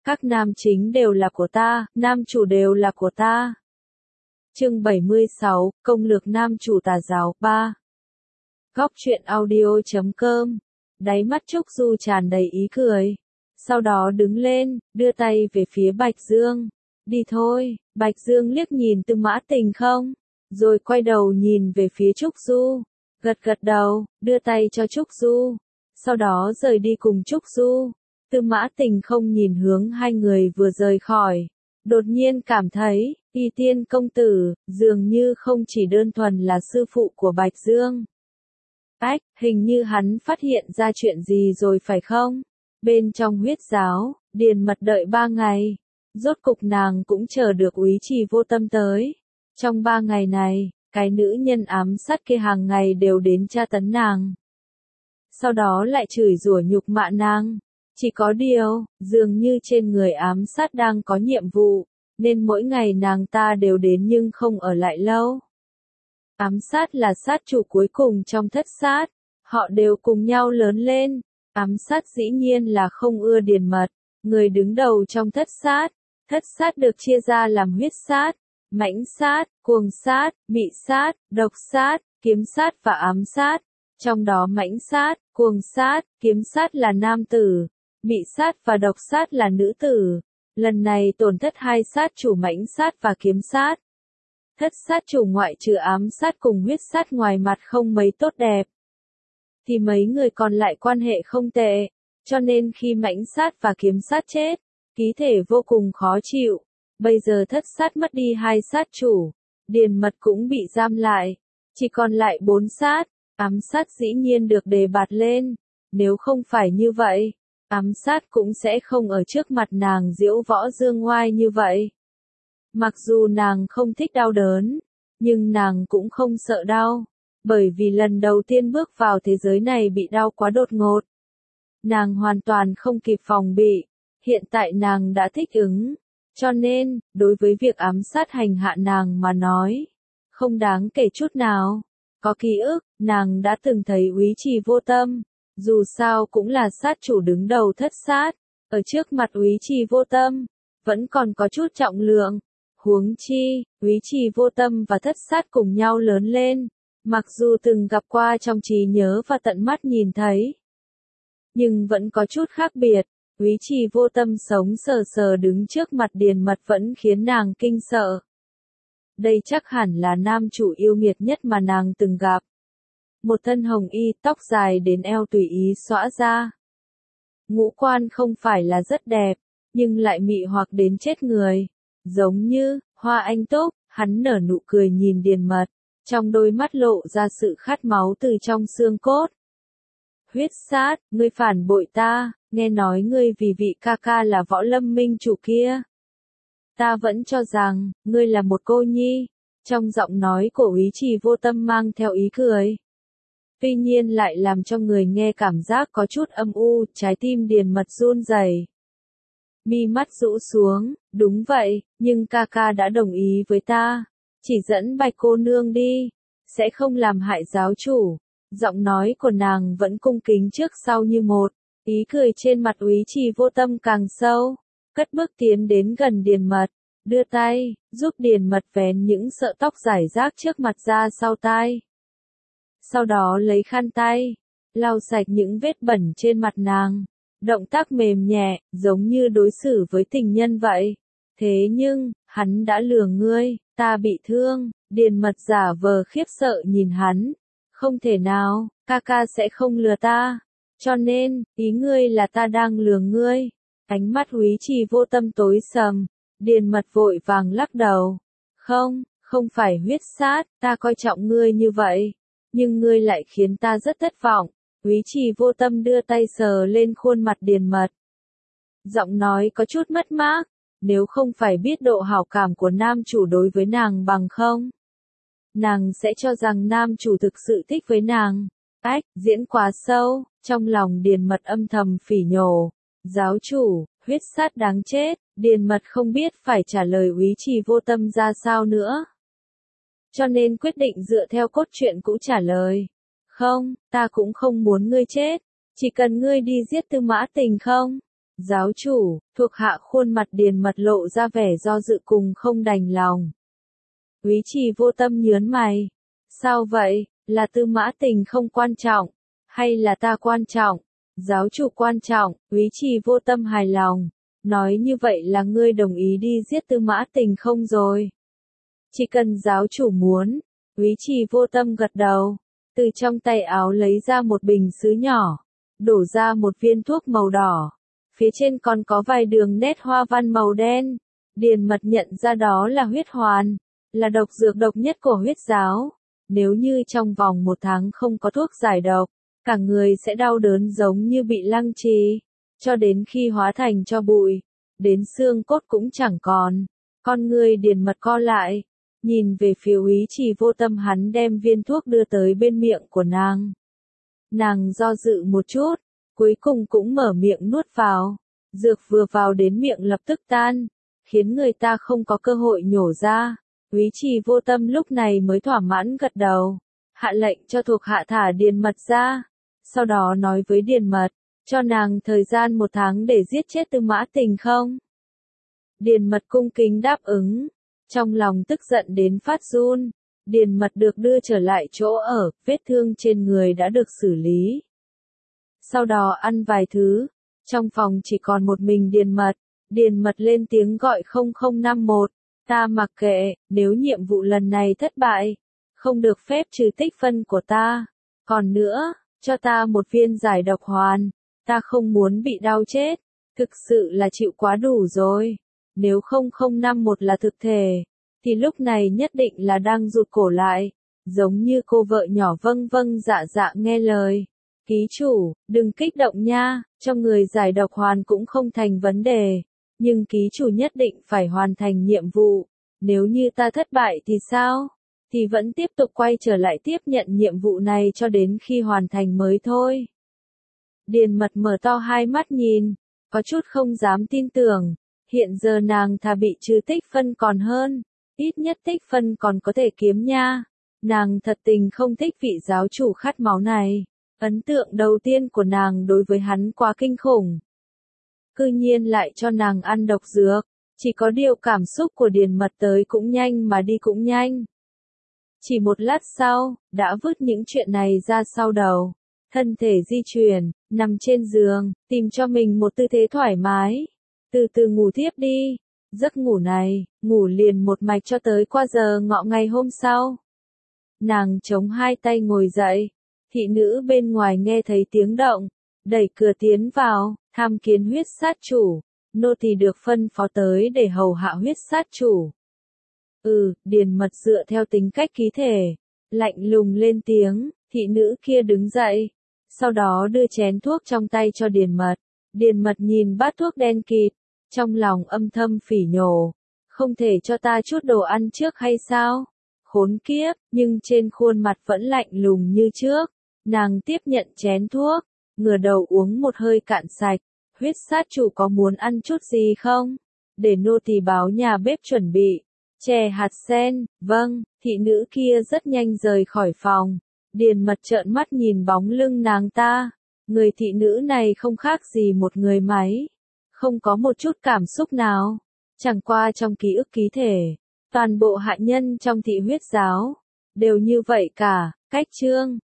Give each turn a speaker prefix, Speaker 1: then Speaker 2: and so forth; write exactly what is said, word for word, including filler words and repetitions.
Speaker 1: Các nam chính đều là của ta, nam chủ đều là của ta. Chương bảy mươi sáu, Công lược nam chủ tà giáo, ba. Góc truyện audio chấm com. Đáy mắt Trúc Du tràn đầy ý cười. Sau đó đứng lên, đưa tay về phía Bạch Dương. Đi thôi. Bạch Dương liếc nhìn Tư Mã Tình không, rồi quay đầu nhìn về phía Trúc Du. Gật gật đầu, đưa tay cho Trúc Du. Sau đó rời đi cùng Trúc Du. Tư Mã Tình không nhìn hướng hai người vừa rời khỏi. Đột nhiên cảm thấy, Y Tiên công tử, dường như không chỉ đơn thuần là sư phụ của Bạch Dương. Ách, hình như hắn phát hiện ra chuyện gì rồi phải không? Bên trong huyết giáo, Điền Mật đợi ba ngày. Rốt cục nàng cũng chờ được Úy Trì Vô Tâm tới. Trong ba ngày này, cái nữ nhân ám sát kia hàng ngày đều đến tra tấn nàng. Sau đó lại chửi rủa nhục mạ nàng. Chỉ có điều, dường như trên người ám sát đang có nhiệm vụ, nên mỗi ngày nàng ta đều đến nhưng không ở lại lâu. Ám sát là sát chủ cuối cùng trong thất sát, họ đều cùng nhau lớn lên. Ám sát dĩ nhiên là không ưa Điền Mật, người đứng đầu trong thất sát. Thất sát được chia ra làm huyết sát, mãnh sát, cuồng sát, mị sát, độc sát, kiếm sát và ám sát. Trong đó mãnh sát, cuồng sát, kiếm sát là nam tử, mị sát và độc sát là nữ tử. Lần này tổn thất hai sát chủ mãnh sát và kiếm sát. Thất sát chủ ngoại trừ ám sát cùng huyết sát ngoài mặt không mấy tốt đẹp, thì mấy người còn lại quan hệ không tệ, cho nên khi mãnh sát và kiếm sát chết, ký thể vô cùng khó chịu. Bây giờ thất sát mất đi hai sát chủ, Điền Mật cũng bị giam lại, chỉ còn lại bốn sát. Ám sát dĩ nhiên được đề bạt lên, nếu không phải như vậy, ám sát cũng sẽ không ở trước mặt nàng diễu võ dương ngoai như vậy. Mặc dù nàng không thích đau đớn, nhưng nàng cũng không sợ đau, bởi vì lần đầu tiên bước vào thế giới này bị đau quá đột ngột. Nàng hoàn toàn không kịp phòng bị, hiện tại nàng đã thích ứng, cho nên, đối với việc ám sát hành hạ nàng mà nói, không đáng kể chút nào. Có ký ức, nàng đã từng thấy Úy Trì Vô Tâm, dù sao cũng là sát chủ đứng đầu thất sát, ở trước mặt Úy Trì Vô Tâm, vẫn còn có chút trọng lượng. Huống chi, Úy Trì Vô Tâm và thất sát cùng nhau lớn lên, mặc dù từng gặp qua trong trí nhớ và tận mắt nhìn thấy, nhưng vẫn có chút khác biệt. Úy Trì Vô Tâm sống sờ sờ đứng trước mặt Điền Mật vẫn khiến nàng kinh sợ. Đây chắc hẳn là nam chủ yêu nghiệt nhất mà nàng từng gặp. Một thân hồng y, tóc dài đến eo tùy ý xõa ra. Ngũ quan không phải là rất đẹp, nhưng lại mị hoặc đến chết người. Giống như, hoa anh túc, hắn nở nụ cười nhìn Điền Mật, trong đôi mắt lộ ra sự khát máu từ trong xương cốt. Huyết sát, ngươi phản bội ta, nghe nói ngươi vì vị ca ca là Võ Lâm minh chủ kia. Ta vẫn cho rằng, ngươi là một cô nhi. Trong giọng nói của Úy Trì Vô Tâm mang theo ý cười. Tuy nhiên lại làm cho người nghe cảm giác có chút âm u, trái tim Điền Mật run rẩy. Mi mắt rũ xuống, đúng vậy, nhưng ca ca đã đồng ý với ta. Chỉ dẫn Bạch cô nương đi, sẽ không làm hại giáo chủ. Giọng nói của nàng vẫn cung kính trước sau như một, ý cười trên mặt Úy Trì Vô Tâm càng sâu. Cất bước tiến đến gần Điền Mật, đưa tay, giúp Điền Mật vén những sợi tóc rải rác trước mặt ra sau tai. Sau đó lấy khăn tay, lau sạch những vết bẩn trên mặt nàng. Động tác mềm nhẹ, giống như đối xử với tình nhân vậy. Thế nhưng, hắn đã lừa ngươi, ta bị thương. Điền Mật giả vờ khiếp sợ nhìn hắn. Không thể nào, ca ca sẽ không lừa ta. Cho nên, ý ngươi là ta đang lừa ngươi. Ánh mắt Úy Trì Vô Tâm tối sầm, Điền Mật vội vàng lắc đầu. Không, không phải huyết sát, ta coi trọng ngươi như vậy, nhưng ngươi lại khiến ta rất thất vọng. Úy Trì Vô Tâm đưa tay sờ lên khuôn mặt Điền Mật. Giọng nói có chút mất mát, nếu không phải biết độ hảo cảm của nam chủ đối với nàng bằng không, nàng sẽ cho rằng nam chủ thực sự thích với nàng. Ách, diễn quá sâu, trong lòng Điền Mật âm thầm phỉ nhổ. Giáo chủ, huyết sát đáng chết, Điền Mật không biết phải trả lời Úy Trì Vô Tâm ra sao nữa. Cho nên quyết định dựa theo cốt truyện cũ trả lời. Không, ta cũng không muốn ngươi chết, chỉ cần ngươi đi giết Tư Mã Tình không. Giáo chủ, thuộc hạ khuôn mặt Điền Mật lộ ra vẻ do dự cùng không đành lòng. Úy Trì Vô Tâm nhớn mày. Sao vậy, là Tư Mã Tình không quan trọng, hay là ta quan trọng? Giáo chủ quan trọng, Úy Trì Vô Tâm hài lòng. Nói như vậy là ngươi đồng ý đi giết Tư Mã Tình không rồi? Chỉ cần giáo chủ muốn. Úy Trì Vô Tâm gật đầu. Từ trong tay áo lấy ra một bình sứ nhỏ. Đổ ra một viên thuốc màu đỏ. Phía trên còn có vài đường nét hoa văn màu đen. Điền Mật nhận ra đó là huyết hoàn. Là độc dược độc nhất của huyết giáo. Nếu như trong vòng một tháng không có thuốc giải độc, cả người sẽ đau đớn giống như bị lăng trì. Cho đến khi hóa thành cho bụi. Đến xương cốt cũng chẳng còn. Con người Điền Mật co lại. Nhìn về phía Úy Trì Vô Tâm, hắn đem viên thuốc đưa tới bên miệng của nàng. Nàng do dự một chút, cuối cùng cũng mở miệng nuốt vào. Dược vừa vào đến miệng lập tức tan, khiến người ta không có cơ hội nhổ ra. Úy Trì Vô Tâm lúc này mới thỏa mãn gật đầu, hạ lệnh cho thuộc hạ thả Điền Mật ra. Sau đó nói với Điền Mật, cho nàng thời gian một tháng để giết chết Tư Mã Tình không? Điền Mật cung kính đáp ứng. Trong lòng tức giận đến phát run, Điền Mật được đưa trở lại chỗ ở, vết thương trên người đã được xử lý. Sau đó ăn vài thứ, trong phòng chỉ còn một mình Điền Mật. Điền Mật lên tiếng gọi không không năm một, ta mặc kệ, nếu nhiệm vụ lần này thất bại, không được phép trừ tích phân của ta. Còn nữa, cho ta một viên giải độc hoàn, ta không muốn bị đau chết, thực sự là chịu quá đủ rồi. Nếu không không năm một là thực thể, thì lúc này nhất định là đang rụt cổ lại, giống như cô vợ nhỏ vâng vâng dạ dạ nghe lời. Ký chủ, đừng kích động nha, cho người giải độc hoàn cũng không thành vấn đề, nhưng ký chủ nhất định phải hoàn thành nhiệm vụ. Nếu như ta thất bại thì sao? Thì vẫn tiếp tục quay trở lại tiếp nhận nhiệm vụ này cho đến khi hoàn thành mới thôi. Điền Mật mở to hai mắt nhìn, có chút không dám tin tưởng. Hiện giờ nàng thà bị trừ tích phân còn hơn, ít nhất tích phân còn có thể kiếm nha. Nàng thật tình không thích vị giáo chủ khát máu này. Ấn tượng đầu tiên của nàng đối với hắn quá kinh khủng. Cư nhiên lại cho nàng ăn độc dược. Chỉ có điều cảm xúc của Điền Mật tới cũng nhanh mà đi cũng nhanh. Chỉ một lát sau, đã vứt những chuyện này ra sau đầu. Thân thể di chuyển, nằm trên giường, tìm cho mình một tư thế thoải mái. Từ từ ngủ thiếp đi. Giấc ngủ này, ngủ liền một mạch cho tới qua giờ ngọ ngày hôm sau. Nàng chống hai tay ngồi dậy. Thị nữ bên ngoài nghe thấy tiếng động, đẩy cửa tiến vào, tham kiến huyết sát chủ. Nô tỳ được phân phó tới để hầu hạ huyết sát chủ. Ừ, Điền Mật dựa theo tính cách khí thể, lạnh lùng lên tiếng. Thị nữ kia đứng dậy, sau đó đưa chén thuốc trong tay cho Điền Mật. Điền Mật nhìn bát thuốc đen kịt, trong lòng âm thầm phỉ nhổ. Không thể cho ta chút đồ ăn trước hay sao? Khốn kiếp, nhưng trên khuôn mặt vẫn lạnh lùng như trước. Nàng tiếp nhận chén thuốc, ngửa đầu uống một hơi cạn sạch. Huyết sát chủ có muốn ăn chút gì không? Để nô tỳ báo nhà bếp chuẩn bị. Chè hạt sen, vâng. Thị nữ kia rất nhanh rời khỏi phòng. Điền Mật trợn mắt nhìn bóng lưng nàng ta. Người thị nữ này không khác gì một người máy. Không có một chút cảm xúc nào. Chẳng qua trong ký ức ký thể, toàn bộ hạ nhân trong thị huyết giáo đều như vậy cả. Cách chương